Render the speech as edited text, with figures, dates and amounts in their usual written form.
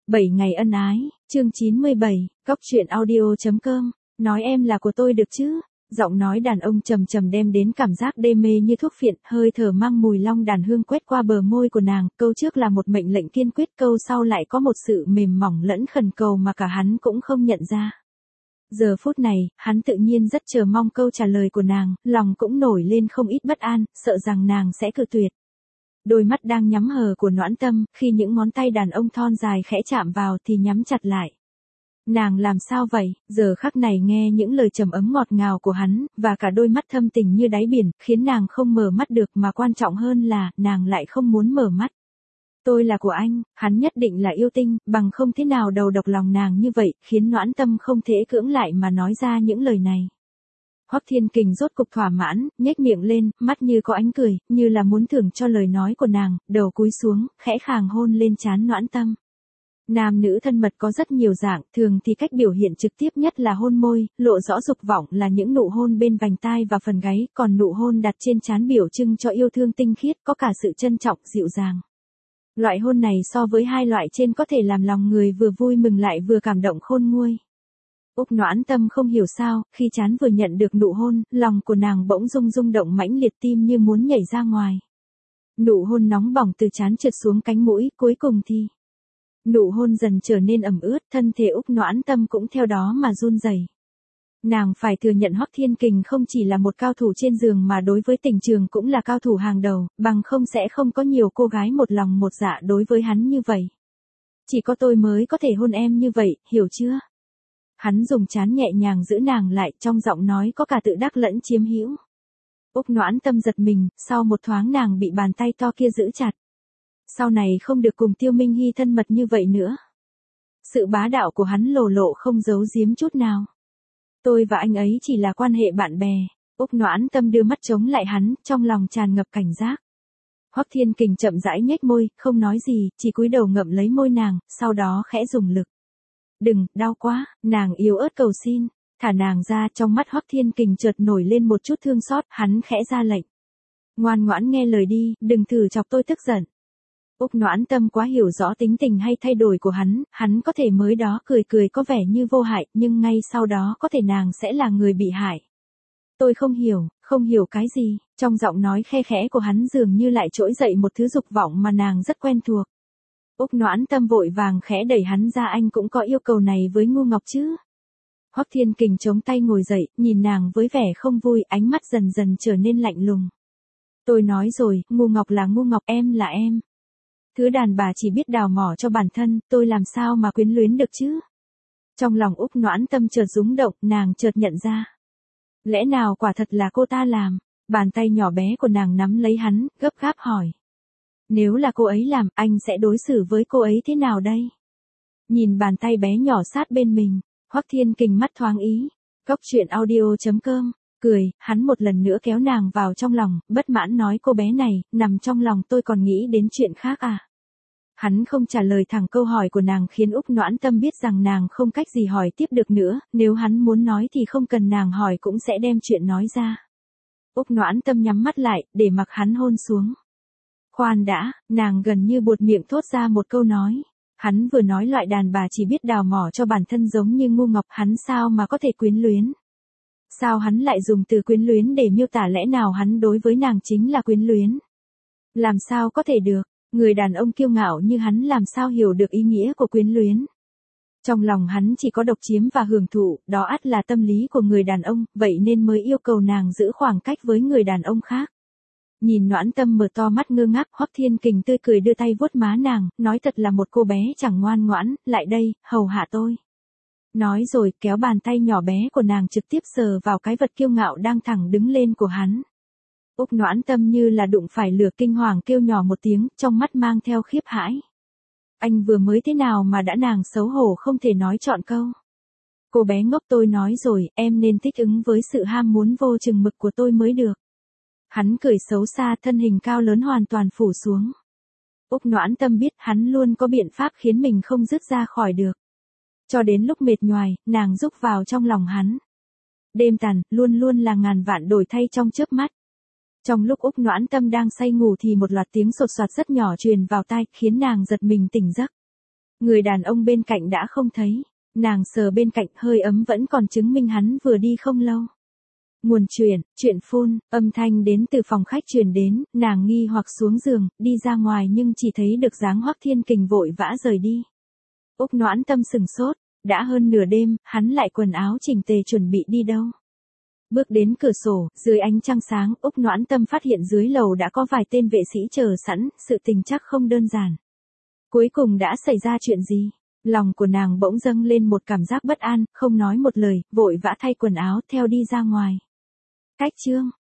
7 ngày ân ái, chương 97, Cóc truyện audio.com, nói em là của tôi được chứ? Giọng nói đàn ông trầm trầm đem đến cảm giác đê mê như thuốc phiện, hơi thở mang mùi long đàn hương quét qua bờ môi của nàng, câu trước là một mệnh lệnh kiên quyết, câu sau lại có một sự mềm mỏng lẫn khẩn cầu mà cả hắn cũng không nhận ra. Giờ phút này, hắn tự nhiên rất chờ mong câu trả lời của nàng, lòng cũng nổi lên không ít bất an, sợ rằng nàng sẽ cự tuyệt. Đôi mắt đang nhắm hờ của Noãn Tâm, khi những ngón tay đàn ông thon dài khẽ chạm vào thì nhắm chặt lại. Nàng làm sao vậy, giờ khắc này nghe những lời trầm ấm ngọt ngào của hắn, và cả đôi mắt thâm tình như đáy biển, khiến nàng không mở mắt được, mà quan trọng hơn là, nàng lại không muốn mở mắt. Tôi là của anh, hắn nhất định là yêu tinh, bằng không thế nào đầu độc lòng nàng như vậy, khiến Noãn Tâm không thể cưỡng lại mà nói ra những lời này. Hoắc Thiên Kình rốt cục thỏa mãn, nhếch miệng lên, mắt như có ánh cười, như là muốn thưởng cho lời nói của nàng, đầu cúi xuống, khẽ khàng hôn lên trán Noãn Tâm. Nam nữ thân mật có rất nhiều dạng, thường thì cách biểu hiện trực tiếp nhất là hôn môi, lộ rõ dục vọng là những nụ hôn bên vành tai và phần gáy, còn nụ hôn đặt trên trán biểu trưng cho yêu thương tinh khiết, có cả sự trân trọng, dịu dàng. Loại hôn này so với hai loại trên có thể làm lòng người vừa vui mừng lại vừa cảm động khôn nguôi. Úc Noãn Tâm không hiểu sao, khi trán vừa nhận được nụ hôn, lòng của nàng bỗng rung động mãnh liệt, tim như muốn nhảy ra ngoài. Nụ hôn nóng bỏng từ trán trượt xuống cánh mũi, cuối cùng thì nụ hôn dần trở nên ẩm ướt, thân thể Úc Noãn Tâm cũng theo đó mà run rẩy. Nàng phải thừa nhận Hoắc Thiên Kình không chỉ là một cao thủ trên giường mà đối với tình trường cũng là cao thủ hàng đầu, bằng không sẽ không có nhiều cô gái một lòng một dạ đối với hắn như vậy. Chỉ có tôi mới có thể hôn em như vậy, hiểu chưa? Hắn dùng trán nhẹ nhàng giữ nàng lại, trong giọng nói có cả tự đắc lẫn chiếm hữu. Úc Noãn Tâm giật mình, sau một thoáng nàng bị bàn tay to kia giữ chặt. Sau này không được cùng Tiêu Minh Hy thân mật như vậy nữa. Sự bá đạo của hắn lộ không giấu giếm chút nào. Tôi và anh ấy chỉ là quan hệ bạn bè. Úc Noãn Tâm đưa mắt chống lại hắn, trong lòng tràn ngập cảnh giác. Hoắc Thiên Kình chậm rãi nhếch môi, không nói gì, chỉ cúi đầu ngậm lấy môi nàng, sau đó khẽ dùng lực. Đừng, đau quá, nàng yếu ớt cầu xin, thả nàng ra. Trong mắt Hoắc Thiên Kình chợt nổi lên một chút thương xót, hắn khẽ ra lệnh. Ngoan ngoãn nghe lời đi, đừng thử chọc tôi tức giận. Úc Noãn Tâm quá hiểu rõ tính tình hay thay đổi của hắn có thể mới đó cười có vẻ như vô hại, nhưng ngay sau đó có thể nàng sẽ là người bị hại. Tôi không hiểu cái gì, trong giọng nói khe khẽ của hắn dường như lại trỗi dậy một thứ dục vọng mà nàng rất quen thuộc. Úc Noãn Tâm vội vàng khẽ đẩy hắn ra, anh cũng có yêu cầu này với Ngu Ngọc chứ? Hoắc Thiên Kình chống tay ngồi dậy, nhìn nàng với vẻ không vui, ánh mắt dần dần trở nên lạnh lùng. Tôi nói rồi, Ngu Ngọc là Ngu Ngọc, em là em. Thứ đàn bà chỉ biết đào mỏ cho bản thân, tôi làm sao mà quyến luyến được chứ? Trong lòng Úc Noãn Tâm chợt rúng động, nàng chợt nhận ra. Lẽ nào quả thật là cô ta làm? Bàn tay nhỏ bé của nàng nắm lấy hắn, gấp gáp hỏi. Nếu là cô ấy làm, anh sẽ đối xử với cô ấy thế nào đây? Nhìn bàn tay bé nhỏ sát bên mình, Hoắc Thiên Kình mắt thoáng ý. Cóc truyện audio.com, cười, hắn một lần nữa kéo nàng vào trong lòng, bất mãn nói cô bé này, nằm trong lòng tôi còn nghĩ đến chuyện khác à? Hắn không trả lời thẳng câu hỏi của nàng khiến Úc Noãn Tâm biết rằng nàng không cách gì hỏi tiếp được nữa, nếu hắn muốn nói thì không cần nàng hỏi cũng sẽ đem chuyện nói ra. Úc Noãn Tâm nhắm mắt lại, để mặc hắn hôn xuống. Khoan đã, nàng gần như buột miệng thốt ra một câu nói. Hắn vừa nói loại đàn bà chỉ biết đào mỏ cho bản thân giống như Ngu Ngọc, hắn sao mà có thể quyến luyến? Sao hắn lại dùng từ quyến luyến để miêu tả, lẽ nào hắn đối với nàng chính là quyến luyến? Làm sao có thể được, người đàn ông kiêu ngạo như hắn làm sao hiểu được ý nghĩa của quyến luyến? Trong lòng hắn chỉ có độc chiếm và hưởng thụ, đó ắt là tâm lý của người đàn ông, vậy nên mới yêu cầu nàng giữ khoảng cách với người đàn ông khác. Nhìn Noãn Tâm mở to mắt ngơ ngác, Hoắc Thiên Kình tươi cười đưa tay vuốt má nàng, nói thật là một cô bé chẳng ngoan ngoãn, lại đây, hầu hạ tôi. Nói rồi kéo bàn tay nhỏ bé của nàng trực tiếp sờ vào cái vật kiêu ngạo đang thẳng đứng lên của hắn. Úc Noãn Tâm như là đụng phải lửa, kinh hoàng kêu nhỏ một tiếng, trong mắt mang theo khiếp hãi. Anh vừa mới thế nào mà đã, nàng xấu hổ không thể nói trọn câu. Cô bé ngốc, tôi nói rồi, em nên thích ứng với sự ham muốn vô chừng mực của tôi mới được. Hắn cười xấu xa, thân hình cao lớn hoàn toàn phủ xuống. Úc Noãn Tâm biết hắn luôn có biện pháp khiến mình không dứt ra khỏi được. Cho đến lúc mệt nhoài, nàng rúc vào trong lòng hắn. Đêm tàn, luôn là ngàn vạn đổi thay trong chớp mắt. Trong lúc Úc Noãn Tâm đang say ngủ thì một loạt tiếng sột soạt rất nhỏ truyền vào tai, khiến nàng giật mình tỉnh giấc. Người đàn ông bên cạnh đã không thấy. Nàng sờ bên cạnh hơi ấm vẫn còn chứng minh hắn vừa đi không lâu. Nguồn chuyện phun, âm thanh đến từ phòng khách truyền đến, nàng nghi hoặc xuống giường, đi ra ngoài nhưng chỉ thấy được dáng Hoắc Thiên Kình vội vã rời đi. Úc Noãn Tâm sừng sốt, đã hơn nửa đêm, hắn lại quần áo chỉnh tề chuẩn bị đi đâu. Bước đến cửa sổ, dưới ánh trăng sáng, Úc Noãn Tâm phát hiện dưới lầu đã có vài tên vệ sĩ chờ sẵn, sự tình chắc không đơn giản. Cuối cùng đã xảy ra chuyện gì? Lòng của nàng bỗng dâng lên một cảm giác bất an, không nói một lời, vội vã thay quần áo theo đi ra ngoài. Cách chương